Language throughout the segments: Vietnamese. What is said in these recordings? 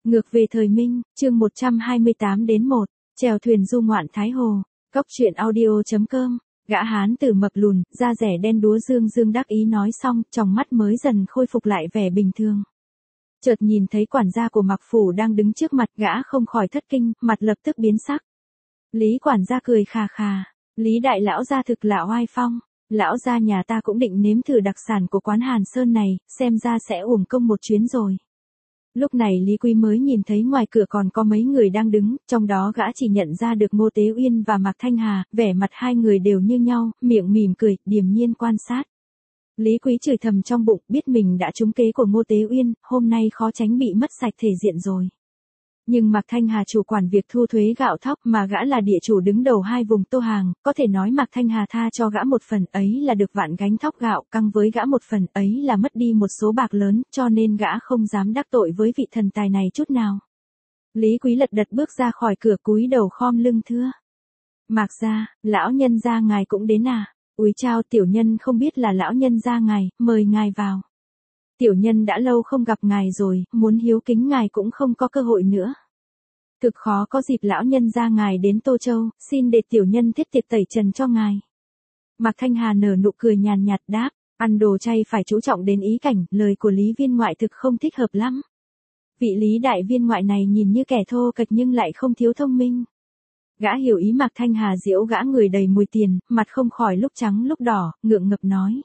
Ngược về thời Minh, chương 128-1, chèo thuyền du ngoạn Thái Hồ. Cóc truyện audio.com. Gã hán tử mập lùn, da rẻ đen đúa dương dương đắc ý nói xong, tròng mắt mới dần khôi phục lại vẻ bình thường. Chợt nhìn thấy quản gia của Mạc Phủ đang đứng trước mặt, gã không khỏi thất kinh, mặt lập tức biến sắc. Lý quản gia cười khà khà, Lý đại lão gia thực là oai phong, lão gia nhà ta cũng định nếm thử đặc sản của quán Hàn Sơn này, xem ra sẽ uổng công một chuyến rồi. Lúc này Lý Quý mới nhìn thấy ngoài cửa còn có mấy người đang đứng, trong đó gã chỉ nhận ra được Ngô Tế Uyên và Mạc Thanh Hà, vẻ mặt hai người đều như nhau, miệng mỉm cười, điềm nhiên quan sát. Lý Quý chửi thầm trong bụng, biết mình đã trúng kế của Ngô Tế Uyên, hôm nay khó tránh bị mất sạch thể diện rồi. Nhưng Mạc Thanh Hà chủ quản việc thu thuế gạo thóc mà gã là địa chủ đứng đầu hai vùng Tô Hàng, có thể nói Mạc Thanh Hà tha cho gã một phần ấy là được vạn gánh thóc gạo, căng với gã một phần ấy là mất đi một số bạc lớn, cho nên gã không dám đắc tội với vị thần tài này chút nào. Lý Quý lật đật bước ra khỏi cửa cúi đầu khom lưng thưa. Mạc gia, lão nhân gia ngài cũng đến à? Úi chao, tiểu nhân không biết là lão nhân gia ngài, mời ngài vào. Tiểu nhân đã lâu không gặp ngài rồi, muốn hiếu kính ngài cũng không có cơ hội nữa. Thực khó có dịp lão nhân gia ngài đến Tô Châu, xin để tiểu nhân thiết tiệc tẩy trần cho ngài. Mạc Thanh Hà nở nụ cười nhàn nhạt đáp, ăn đồ chay phải chú trọng đến ý cảnh, lời của Lý viên ngoại thực không thích hợp lắm. Vị Lý đại viên ngoại này nhìn như kẻ thô kệch nhưng lại không thiếu thông minh. Gã hiểu ý Mạc Thanh Hà giễu gã người đầy mùi tiền, mặt không khỏi lúc trắng lúc đỏ, ngượng ngập nói.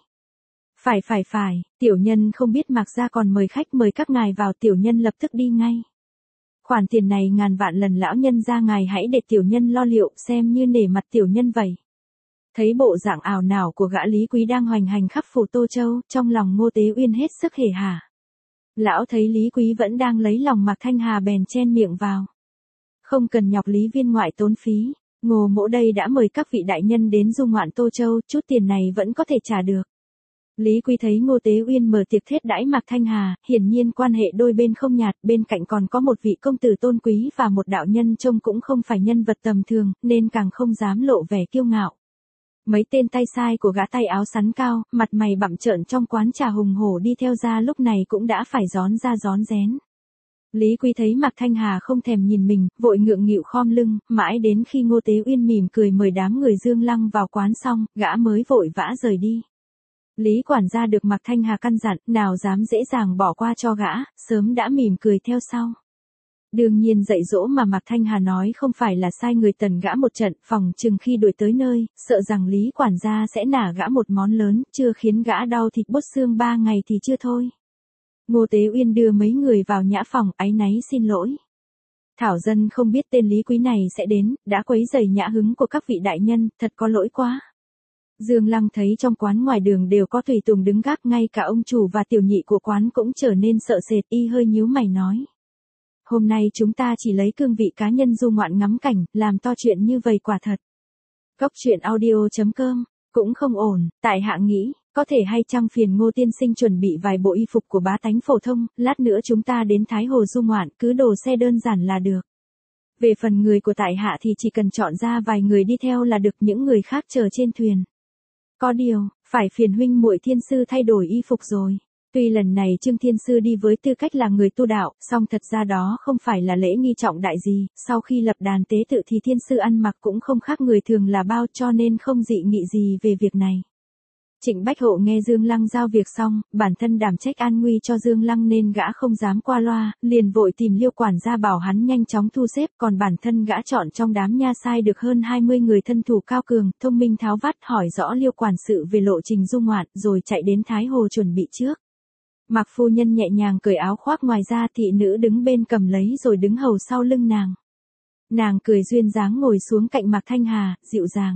Phải, tiểu nhân không biết Mạc gia còn mời khách mời các ngài vào, tiểu nhân lập tức đi ngay. Khoản tiền này ngàn vạn lần lão nhân gia ngài hãy để tiểu nhân lo liệu, xem như nể mặt tiểu nhân vậy. Thấy bộ dạng ảo não của gã Lý Quý đang hoành hành khắp phủ Tô Châu, trong lòng Ngô Tế Uyên hết sức hề hả. Lão thấy Lý Quý vẫn đang lấy lòng Mạc Thanh Hà bèn chen miệng vào. Không cần nhọc Lý viên ngoại tốn phí, Ngô mỗ đây đã mời các vị đại nhân đến du ngoạn Tô Châu, chút tiền này vẫn có thể trả được. Lý Quý thấy Ngô Tế Uyên mở tiệc thiết đãi Mạc Thanh Hà, hiển nhiên quan hệ đôi bên không nhạt, bên cạnh còn có một vị công tử tôn quý và một đạo nhân trông cũng không phải nhân vật tầm thường, nên càng không dám lộ vẻ kiêu ngạo. Mấy tên tay sai của gã tay áo sắn cao, mặt mày bặm trợn trong quán trà hùng hổ đi theo ra lúc này cũng đã phải rón ra rón rén. Lý Quý thấy Mạc Thanh Hà không thèm nhìn mình, vội ngượng nghịu khom lưng, mãi đến khi Ngô Tế Uyên mỉm cười mời đám người Dương Lăng vào quán xong, gã mới vội vã rời đi. Lý quản gia được Mạc Thanh Hà căn dặn, nào dám dễ dàng bỏ qua cho gã, sớm đã mỉm cười theo sau. Đương nhiên dạy dỗ mà Mạc Thanh Hà nói không phải là sai người tần gã một trận, phòng chừng khi đuổi tới nơi, sợ rằng Lý quản gia sẽ nả gã một món lớn, chưa khiến gã đau thịt bốt xương 3 ngày thì chưa thôi. Ngô Tế Uyên đưa mấy người vào nhã phòng, áy náy xin lỗi. Thảo dân không biết tên Lý Quý này sẽ đến, đã quấy rầy nhã hứng của các vị đại nhân, thật có lỗi quá. Dương Lăng thấy trong quán ngoài đường đều có tùy tùng đứng gác, ngay cả ông chủ và tiểu nhị của quán cũng trở nên sợ sệt, y hơi nhíu mày nói. Hôm nay chúng ta chỉ lấy cương vị cá nhân du ngoạn ngắm cảnh, làm to chuyện như vậy quả thật. Cóc truyện audio.com, cũng không ổn, tại hạ nghĩ, có thể hay chăng phiền Ngô tiên sinh chuẩn bị vài bộ y phục của bá tánh phổ thông, lát nữa chúng ta đến Thái Hồ du ngoạn, cứ đồ xe đơn giản là được. Về phần người của tại hạ thì chỉ cần chọn ra vài người đi theo là được, những người khác chờ trên thuyền. Có điều, phải phiền huynh muội Thiên sư thay đổi y phục rồi. Tuy lần này Trương Thiên sư đi với tư cách là người tu đạo, song thật ra đó không phải là lễ nghi trọng đại gì, sau khi lập đàn tế tự thì Thiên sư ăn mặc cũng không khác người thường là bao, cho nên không dị nghị gì về việc này. Trịnh Bách Hộ nghe Dương Lăng giao việc xong, bản thân đảm trách an nguy cho Dương Lăng nên gã không dám qua loa, liền vội tìm Liêu quản gia bảo hắn nhanh chóng thu xếp, còn bản thân gã chọn trong đám nha sai được hơn 20 người thân thủ cao cường, thông minh tháo vát, hỏi rõ Liêu quản sự về lộ trình du ngoạn, rồi chạy đến Thái Hồ chuẩn bị trước. Mạc phu nhân nhẹ nhàng cởi áo khoác ngoài ra, thị nữ đứng bên cầm lấy rồi đứng hầu sau lưng nàng. Nàng cười duyên dáng ngồi xuống cạnh Mạc Thanh Hà, dịu dàng.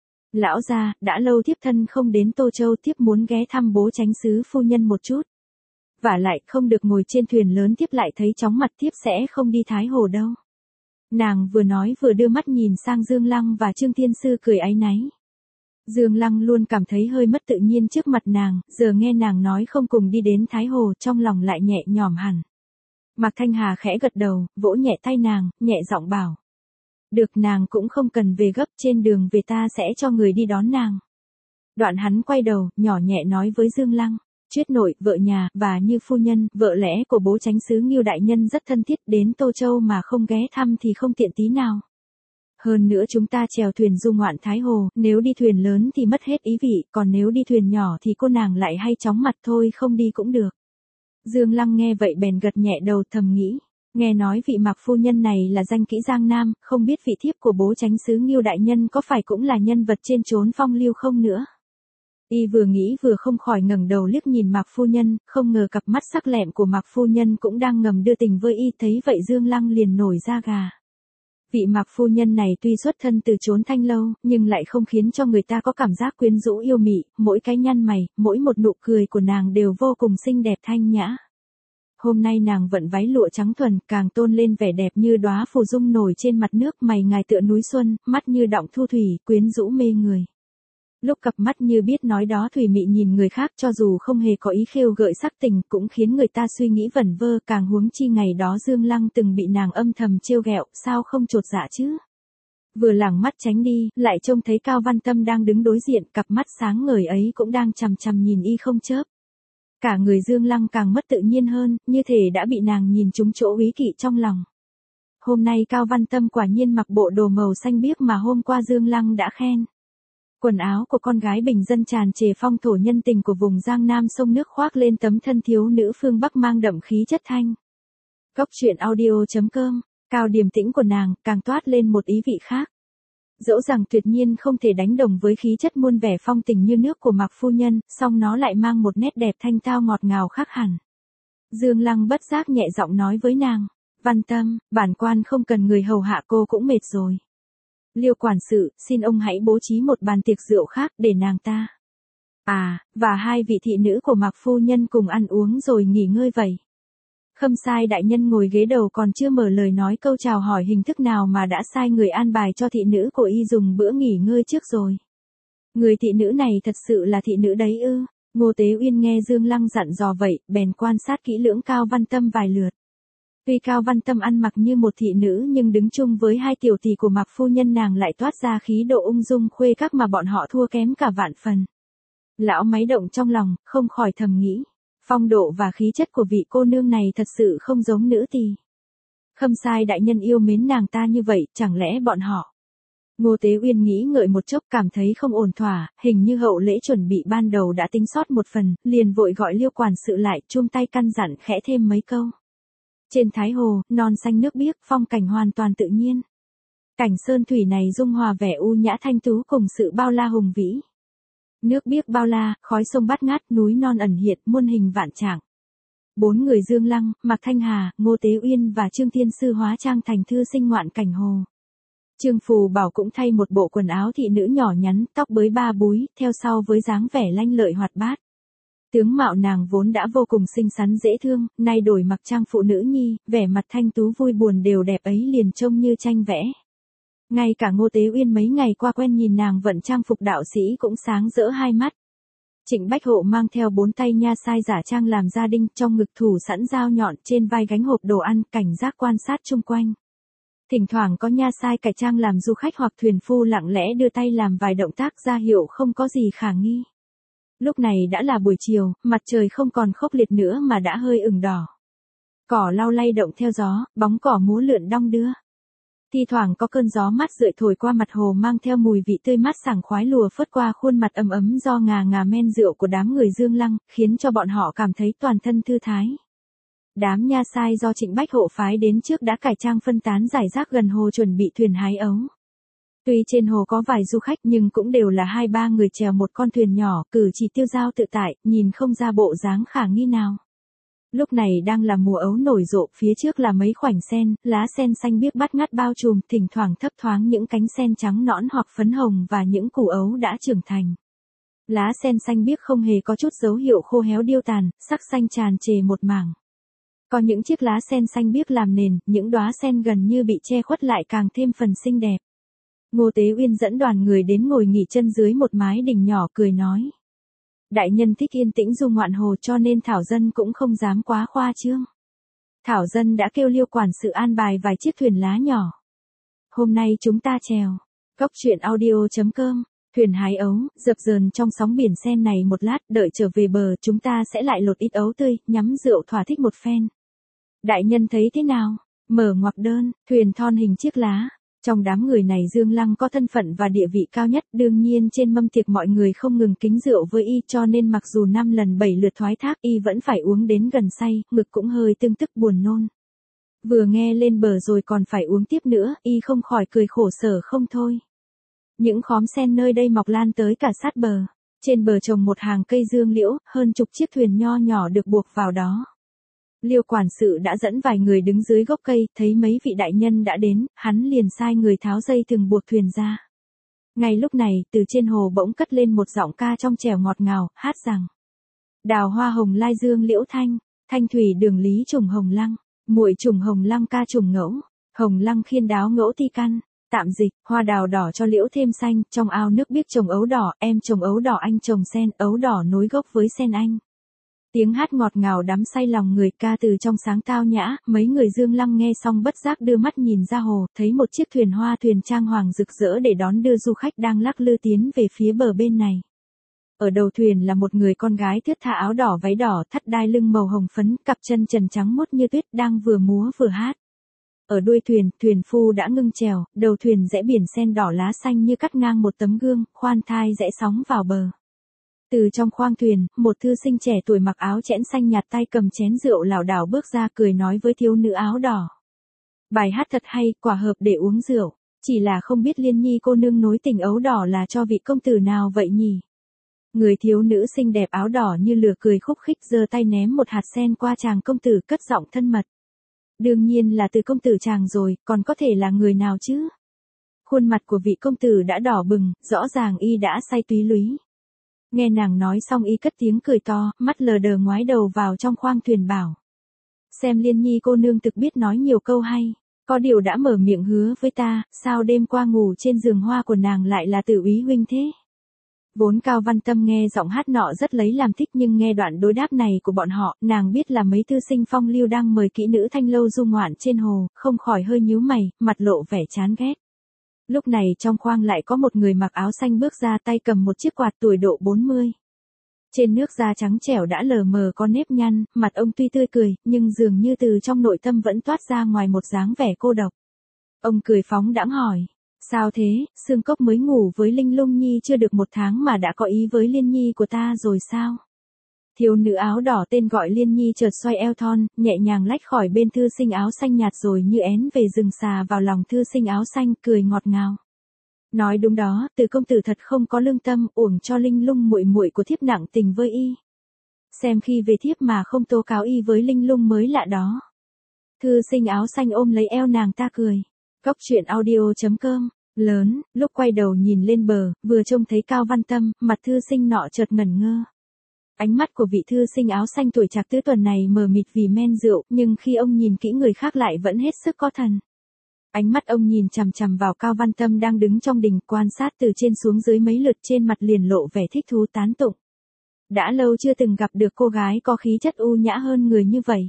Lão gia, đã lâu thiếp thân không đến Tô Châu, thiếp muốn ghé thăm bố chánh sứ phu nhân một chút. Vả lại không được ngồi trên thuyền lớn, thiếp lại thấy chóng mặt, thiếp sẽ không đi Thái Hồ đâu. Nàng vừa nói vừa đưa mắt nhìn sang Dương Lăng và Trương Thiên sư cười áy náy. Dương Lăng luôn cảm thấy hơi mất tự nhiên trước mặt nàng, giờ nghe nàng nói không cùng đi đến Thái Hồ, trong lòng lại nhẹ nhõm hẳn. Mạc Thanh Hà khẽ gật đầu, vỗ nhẹ tay nàng, nhẹ giọng bảo. Được, nàng cũng không cần về gấp, trên đường về ta sẽ cho người đi đón nàng. Đoạn hắn quay đầu, nhỏ nhẹ nói với Dương Lăng. Chuyết nội, vợ nhà, và Như phu nhân, vợ lẽ của bố chánh xứ Ngưu đại nhân rất thân thiết, đến Tô Châu mà không ghé thăm thì không tiện tí nào. Hơn nữa chúng ta chèo thuyền du ngoạn Thái Hồ, nếu đi thuyền lớn thì mất hết ý vị, còn nếu đi thuyền nhỏ thì cô nàng lại hay chóng mặt thôi, không đi cũng được. Dương Lăng nghe vậy bèn gật nhẹ đầu, thầm nghĩ. Nghe nói vị Mạc phu nhân này là danh kỹ Giang Nam, không biết vị thiếp của bố chánh xứ Ngưu đại nhân có phải cũng là nhân vật trên chốn phong lưu không nữa. Y vừa nghĩ vừa không khỏi ngẩng đầu liếc nhìn Mạc phu nhân, không ngờ cặp mắt sắc lẹm của Mạc phu nhân cũng đang ngầm đưa tình với y, thấy vậy Dương Lăng liền nổi da gà. Vị Mạc phu nhân này tuy xuất thân từ chốn thanh lâu, nhưng lại không khiến cho người ta có cảm giác quyến rũ yêu mị, mỗi cái nhăn mày, mỗi một nụ cười của nàng đều vô cùng xinh đẹp thanh nhã. Hôm nay nàng vận váy lụa trắng thuần, càng tôn lên vẻ đẹp như đóa phù dung nổi trên mặt nước, mày ngài tựa núi xuân, mắt như đọng thu thủy, quyến rũ mê người. Lúc cặp mắt như biết nói đó thủy mị nhìn người khác, cho dù không hề có ý khêu gợi sắc tình, cũng khiến người ta suy nghĩ vẩn vơ, càng huống chi ngày đó Dương Lăng từng bị nàng âm thầm trêu ghẹo, sao không chột dạ chứ. Vừa lảng mắt tránh đi, lại trông thấy Cao Văn Tâm đang đứng đối diện, cặp mắt sáng ngời ấy cũng đang chằm chằm nhìn y không chớp. Cả người Dương Lăng càng mất tự nhiên hơn, như thể đã bị nàng nhìn trúng chỗ úy kỵ trong lòng. Hôm nay Cao Văn Tâm quả nhiên mặc bộ đồ màu xanh biếc mà hôm qua Dương Lăng đã khen. Quần áo của con gái bình dân tràn trề phong thổ nhân tình của vùng Giang Nam sông nước khoác lên tấm thân thiếu nữ phương Bắc mang đậm khí chất thanh. Cốc truyện audio.com, cao điềm tĩnh của nàng, càng toát lên một ý vị khác. Dẫu rằng tuyệt nhiên không thể đánh đồng với khí chất muôn vẻ phong tình như nước của Mạc phu nhân, song nó lại mang một nét đẹp thanh tao ngọt ngào khác hẳn. Dương Lăng bất giác nhẹ giọng nói với nàng, Văn Tâm, bản quan không cần người hầu hạ cô cũng mệt rồi. Liêu quản sự, xin ông hãy bố trí một bàn tiệc rượu khác để nàng ta. Và hai vị thị nữ của Mạc phu nhân cùng ăn uống rồi nghỉ ngơi vậy. Khâm sai đại nhân ngồi ghế đầu còn chưa mở lời nói câu chào hỏi hình thức nào mà đã sai người an bài cho thị nữ của y dùng bữa nghỉ ngơi trước rồi. Người thị nữ này thật sự là thị nữ đấy ư? Ngô Tế Uyên nghe Dương Lăng dặn dò vậy, bèn quan sát kỹ lưỡng Cao Văn Tâm vài lượt. Tuy Cao Văn Tâm ăn mặc như một thị nữ nhưng đứng chung với hai tiểu tỷ của Mạc phu nhân nàng lại toát ra khí độ ung dung khuê các mà bọn họ thua kém cả vạn phần. Lão máy động trong lòng, không khỏi thầm nghĩ. Phong độ và khí chất của vị cô nương này thật sự không giống nữ tỳ. Khâm sai đại nhân yêu mến nàng ta như vậy, chẳng lẽ bọn họ. Ngô Tế Uyên nghĩ ngợi một chốc cảm thấy không ổn thỏa, hình như hậu lễ chuẩn bị ban đầu đã tính sót một phần, liền vội gọi Liêu quản sự lại, chuông tay căn dặn khẽ thêm mấy câu. Trên Thái Hồ, non xanh nước biếc, phong cảnh hoàn toàn tự nhiên. Cảnh sơn thủy này dung hòa vẻ u nhã thanh tú cùng sự bao la hùng vĩ. Nước biếc bao la, khói sông bát ngát, núi non ẩn hiện, muôn hình vạn trạng. Bốn người Dương Lăng, Mạc Thanh Hà, Ngô Tế Uyên và Trương Thiên Sư hóa trang thành thư sinh ngoạn cảnh hồ. Trương Phù Bảo cũng thay một bộ quần áo thị nữ nhỏ nhắn, tóc bới ba búi, theo sau với dáng vẻ lanh lợi hoạt bát. Tướng mạo nàng vốn đã vô cùng xinh xắn dễ thương, nay đổi mặc trang phụ nữ nhi, vẻ mặt thanh tú vui buồn đều đẹp ấy liền trông như tranh vẽ. Ngay cả Ngô Tế Uyên mấy ngày qua quen nhìn nàng vận trang phục đạo sĩ cũng sáng rỡ hai mắt. Trịnh Bách Hộ mang theo 4 tay nha sai giả trang làm gia đinh, trong ngực thủ sẵn dao nhọn, trên vai gánh hộp đồ ăn, cảnh giác quan sát chung quanh. Thỉnh thoảng có nha sai cải trang làm du khách hoặc thuyền phu lặng lẽ đưa tay làm vài động tác ra hiệu không có gì khả nghi. Lúc này đã là buổi chiều, mặt trời không còn khốc liệt nữa mà đã hơi ửng đỏ. Cỏ lau lay động theo gió, bóng cỏ múa lượn đong đưa. Thi thoảng có cơn gió mát rượi thổi qua mặt hồ mang theo mùi vị tươi mát sảng khoái lùa phất qua khuôn mặt ấm ấm do ngà ngà men rượu của đám người Dương Lăng, khiến cho bọn họ cảm thấy toàn thân thư thái. Đám nha sai do Trịnh Bách Hộ phái đến trước đã cải trang phân tán rải rác gần hồ chuẩn bị thuyền hái ấu. Tuy trên hồ có vài du khách nhưng cũng đều là 2-3 người chèo một con thuyền nhỏ, cử chỉ tiêu dao tự tại, nhìn không ra bộ dáng khả nghi nào. Lúc này đang là mùa ấu nổi rộ, phía trước là mấy khoảnh sen, lá sen xanh biếc bát ngát bao trùm, thỉnh thoảng thấp thoáng những cánh sen trắng nõn hoặc phấn hồng và những củ ấu đã trưởng thành. Lá sen xanh biếc không hề có chút dấu hiệu khô héo điêu tàn, sắc xanh tràn trề một mảng. Có những chiếc lá sen xanh biếc làm nền, những đóa sen gần như bị che khuất lại càng thêm phần xinh đẹp. Ngô Tế Uyên dẫn đoàn người đến ngồi nghỉ chân dưới một mái đình nhỏ cười nói. Đại nhân thích yên tĩnh du ngoạn hồ cho nên Thảo Dân cũng không dám quá khoa trương. Thảo Dân đã kêu Liêu quản sự an bài vài chiếc thuyền lá nhỏ. Hôm nay chúng ta chèo. Cốc truyện audio.com Thuyền hái ấu, dập dờn trong sóng biển sen này một lát, đợi trở về bờ, chúng ta sẽ lại lột ít ấu tươi, nhắm rượu thỏa thích một phen. Đại nhân thấy thế nào? Mở ngoặc đơn, thuyền thon hình chiếc lá. Trong đám người này Dương Lăng có thân phận và địa vị cao nhất, đương nhiên trên mâm tiệc mọi người không ngừng kính rượu với y, cho nên mặc dù 5 lần 7 lượt thoái thác y vẫn phải uống đến gần say, ngực cũng hơi tưng tức buồn nôn. Vừa nghe lên bờ rồi còn phải uống tiếp nữa, y không khỏi cười khổ sở không thôi. Những khóm sen nơi đây mọc lan tới cả sát bờ. Trên bờ trồng một hàng cây dương liễu, hơn chục chiếc thuyền nho nhỏ được buộc vào đó. Liêu quản sự đã dẫn vài người đứng dưới gốc cây, thấy mấy vị đại nhân đã đến, hắn liền sai người tháo dây thừng buộc thuyền ra. Ngay lúc này, từ trên hồ bỗng cất lên một giọng ca trong trẻo ngọt ngào, hát rằng: Đào hoa hồng lai dương liễu thanh, thanh thủy đường lý trùng hồng lăng, muội trùng hồng lăng ca trùng ngẫu, hồng lăng khiên đáo ngẫu ti căn. Tạm dịch, hoa đào đỏ cho liễu thêm xanh, trong ao nước biết trồng ấu đỏ, em trồng ấu đỏ anh trồng sen, ấu đỏ nối gốc với sen anh. Tiếng hát ngọt ngào đắm say lòng người, ca từ trong sáng tao nhã, mấy người Dương Lăng nghe xong bất giác đưa mắt nhìn ra hồ, thấy một chiếc thuyền hoa thuyền trang hoàng rực rỡ để đón đưa du khách đang lắc lư tiến về phía bờ bên này. Ở đầu thuyền là một người con gái thướt tha áo đỏ váy đỏ, thắt đai lưng màu hồng phấn, cặp chân trần trắng muốt như tuyết đang vừa múa vừa hát. Ở đuôi thuyền, thuyền phu đã ngưng chèo, đầu thuyền rẽ biển sen đỏ lá xanh như cắt ngang một tấm gương, khoan thai rẽ sóng vào bờ. Từ trong khoang thuyền, một thư sinh trẻ tuổi mặc áo chẽn xanh nhạt tay cầm chén rượu lảo đảo bước ra cười nói với thiếu nữ áo đỏ. Bài hát thật hay, quả hợp để uống rượu, chỉ là không biết Liên Nhi cô nương nối tình ấu đỏ là cho vị công tử nào vậy nhỉ? Người thiếu nữ xinh đẹp áo đỏ như lửa cười khúc khích giơ tay ném một hạt sen qua chàng công tử cất giọng thân mật. Đương nhiên là từ công tử chàng rồi, còn có thể là người nào chứ? Khuôn mặt của vị công tử đã đỏ bừng, rõ ràng y đã say túy lúy. Nghe nàng nói xong y cất tiếng cười to, mắt lờ đờ ngoái đầu vào trong khoang thuyền bảo. Xem Liên Nhi cô nương thực biết nói nhiều câu hay, có điều đã mở miệng hứa với ta, sao đêm qua ngủ trên giường hoa của nàng lại là Tử úy huynh thế? Vốn Cao Văn Tâm nghe giọng hát nọ rất lấy làm thích nhưng nghe đoạn đối đáp này của bọn họ, nàng biết là mấy thư sinh phong lưu đang mời kỹ nữ thanh lâu du ngoạn trên hồ, không khỏi hơi nhíu mày, mặt lộ vẻ chán ghét. Lúc này trong khoang lại có một người mặc áo xanh bước ra tay cầm một chiếc quạt tuổi độ 40. Trên nước da trắng trẻo đã lờ mờ có nếp nhăn, mặt ông tuy tươi cười, nhưng dường như từ trong nội tâm vẫn toát ra ngoài một dáng vẻ cô độc. Ông cười phóng đãng hỏi. Sao thế, Xương Cốc mới ngủ với Linh Lung Nhi chưa được 1 tháng mà đã có ý với Liên Nhi của ta rồi sao? Thiếu nữ áo đỏ tên gọi Liên Nhi chợt xoay eo thon, nhẹ nhàng lách khỏi bên thư sinh áo xanh nhạt rồi như én về rừng xà vào lòng thư sinh áo xanh, cười ngọt ngào. Nói đúng đó, Từ công tử thật không có lương tâm, uổng cho Linh Lung muội muội của thiếp nặng tình với y. Xem khi về thiếp mà không tố cáo y với Linh Lung mới lạ đó. Thư sinh áo xanh ôm lấy eo nàng ta cười. Cốc truyện audio.com Lớn, lúc quay đầu nhìn lên bờ, vừa trông thấy Cao Văn Tâm, mặt thư sinh nọ chợt ngẩn ngơ. Ánh mắt của vị thư sinh áo xanh tuổi trạc tứ tuần này mờ mịt vì men rượu, nhưng khi ông nhìn kỹ người khác lại vẫn hết sức có thần. Ánh mắt ông nhìn chằm chằm vào Cao Văn Tâm đang đứng trong đình, quan sát từ trên xuống dưới mấy lượt, trên mặt liền lộ vẻ thích thú tán tụng. Đã lâu chưa từng gặp được cô gái có khí chất u nhã hơn người như vậy.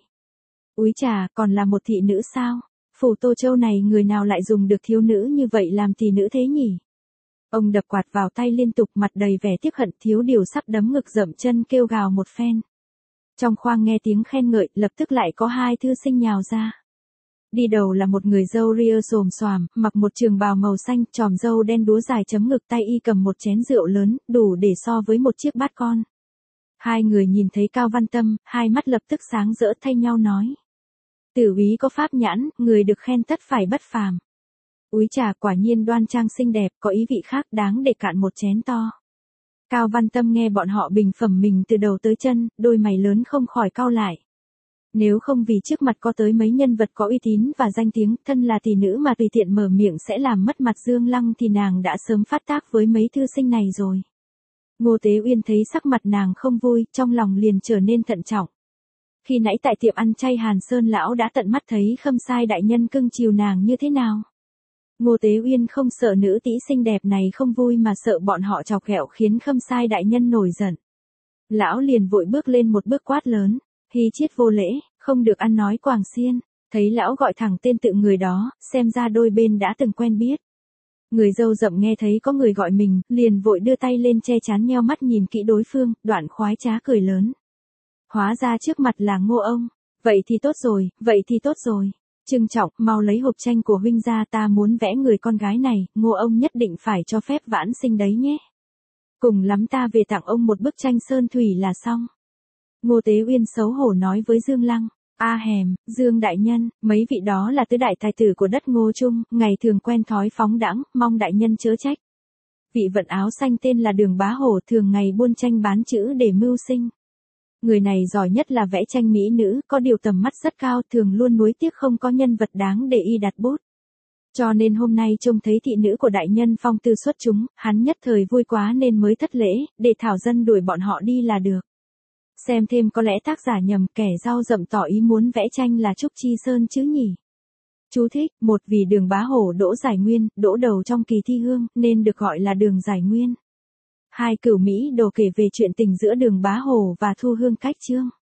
Úi chà, còn là một thị nữ sao? Phủ Tô Châu này người nào lại dùng được thiếu nữ như vậy làm thị nữ thế nhỉ? Ông đập quạt vào tay liên tục, mặt đầy vẻ tiếc hận, thiếu điều sắp đấm ngực dậm chân kêu gào một phen. Trong khoang nghe tiếng khen ngợi, lập tức lại có 2 thư sinh nhào ra. Đi đầu là một người râu ria xồm xoàm, mặc một trường bào màu xanh, chòm râu đen đúa dài chấm ngực, tay y cầm một chén rượu lớn, đủ để so với một chiếc bát con. 2 người nhìn thấy Cao Văn Tâm, hai mắt lập tức sáng rỡ thay nhau nói. Tử úy có pháp nhãn, người được khen tất phải bất phàm. Úi trà quả nhiên đoan trang xinh đẹp, có ý vị khác đáng để cạn một chén to. Cao Văn Tâm nghe bọn họ bình phẩm mình từ đầu tới chân, đôi mày lớn không khỏi cau lại. Nếu không vì trước mặt có tới mấy nhân vật có uy tín và danh tiếng, thân là tỷ nữ mà tùy tiện mở miệng sẽ làm mất mặt Dương Lăng thì nàng đã sớm phát tác với mấy thư sinh này rồi. Ngô Tế Uyên thấy sắc mặt nàng không vui, trong lòng liền trở nên thận trọng. Khi nãy tại tiệm ăn chay Hàn Sơn lão đã tận mắt thấy Khâm Sai đại nhân cưng chiều nàng như thế nào. Ngô Tế Uyên không sợ nữ tỷ xinh đẹp này không vui mà sợ bọn họ chọc ghẹo khiến Khâm Sai đại nhân nổi giận. Lão liền vội bước lên một bước quát lớn, Hy Chiết vô lễ, không được ăn nói quàng xiên. Thấy lão gọi thẳng tên tự người đó, xem ra đôi bên đã từng quen biết. Người dâu rậm nghe thấy có người gọi mình, liền vội đưa tay lên che chắn nheo mắt nhìn kỹ đối phương, đoạn khoái trá cười lớn. Hóa ra trước mặt là Ngô ông. Vậy thì tốt rồi, vậy thì tốt rồi. Trưng Trọng, mau lấy hộp tranh của huynh ra, ta muốn vẽ người con gái này, Ngô ông nhất định phải cho phép vãn sinh đấy nhé. Cùng lắm ta về tặng ông một bức tranh sơn thủy là xong. Ngô Tế Uyên xấu hổ nói với Dương Lăng. A hèm, Dương đại nhân, mấy vị đó là tứ đại tài tử của đất Ngô Trung, ngày thường quen thói phóng đãng, mong đại nhân chớ trách. Vị vận áo xanh tên là Đường Bá Hổ, thường ngày buôn tranh bán chữ để mưu sinh. Người này giỏi nhất là vẽ tranh mỹ nữ, có điều tầm mắt rất cao, thường luôn nuối tiếc không có nhân vật đáng để y đặt bút. Cho nên hôm nay trông thấy thị nữ của đại nhân phong tư xuất chúng, hắn nhất thời vui quá nên mới thất lễ, để thảo dân đuổi bọn họ đi là được. Xem thêm có lẽ tác giả nhầm, kẻ rau rậm tỏ ý muốn vẽ tranh là Trúc Chi Sơn chứ nhỉ. Chú thích, một vì Đường Bá Hổ đỗ giải nguyên, đỗ đầu trong kỳ thi hương, nên được gọi là Đường Giải Nguyên. Hai, Cửu Mỹ Đồ kể về chuyện tình giữa Đường Bá Hổ và Thu Hương Cách Chương.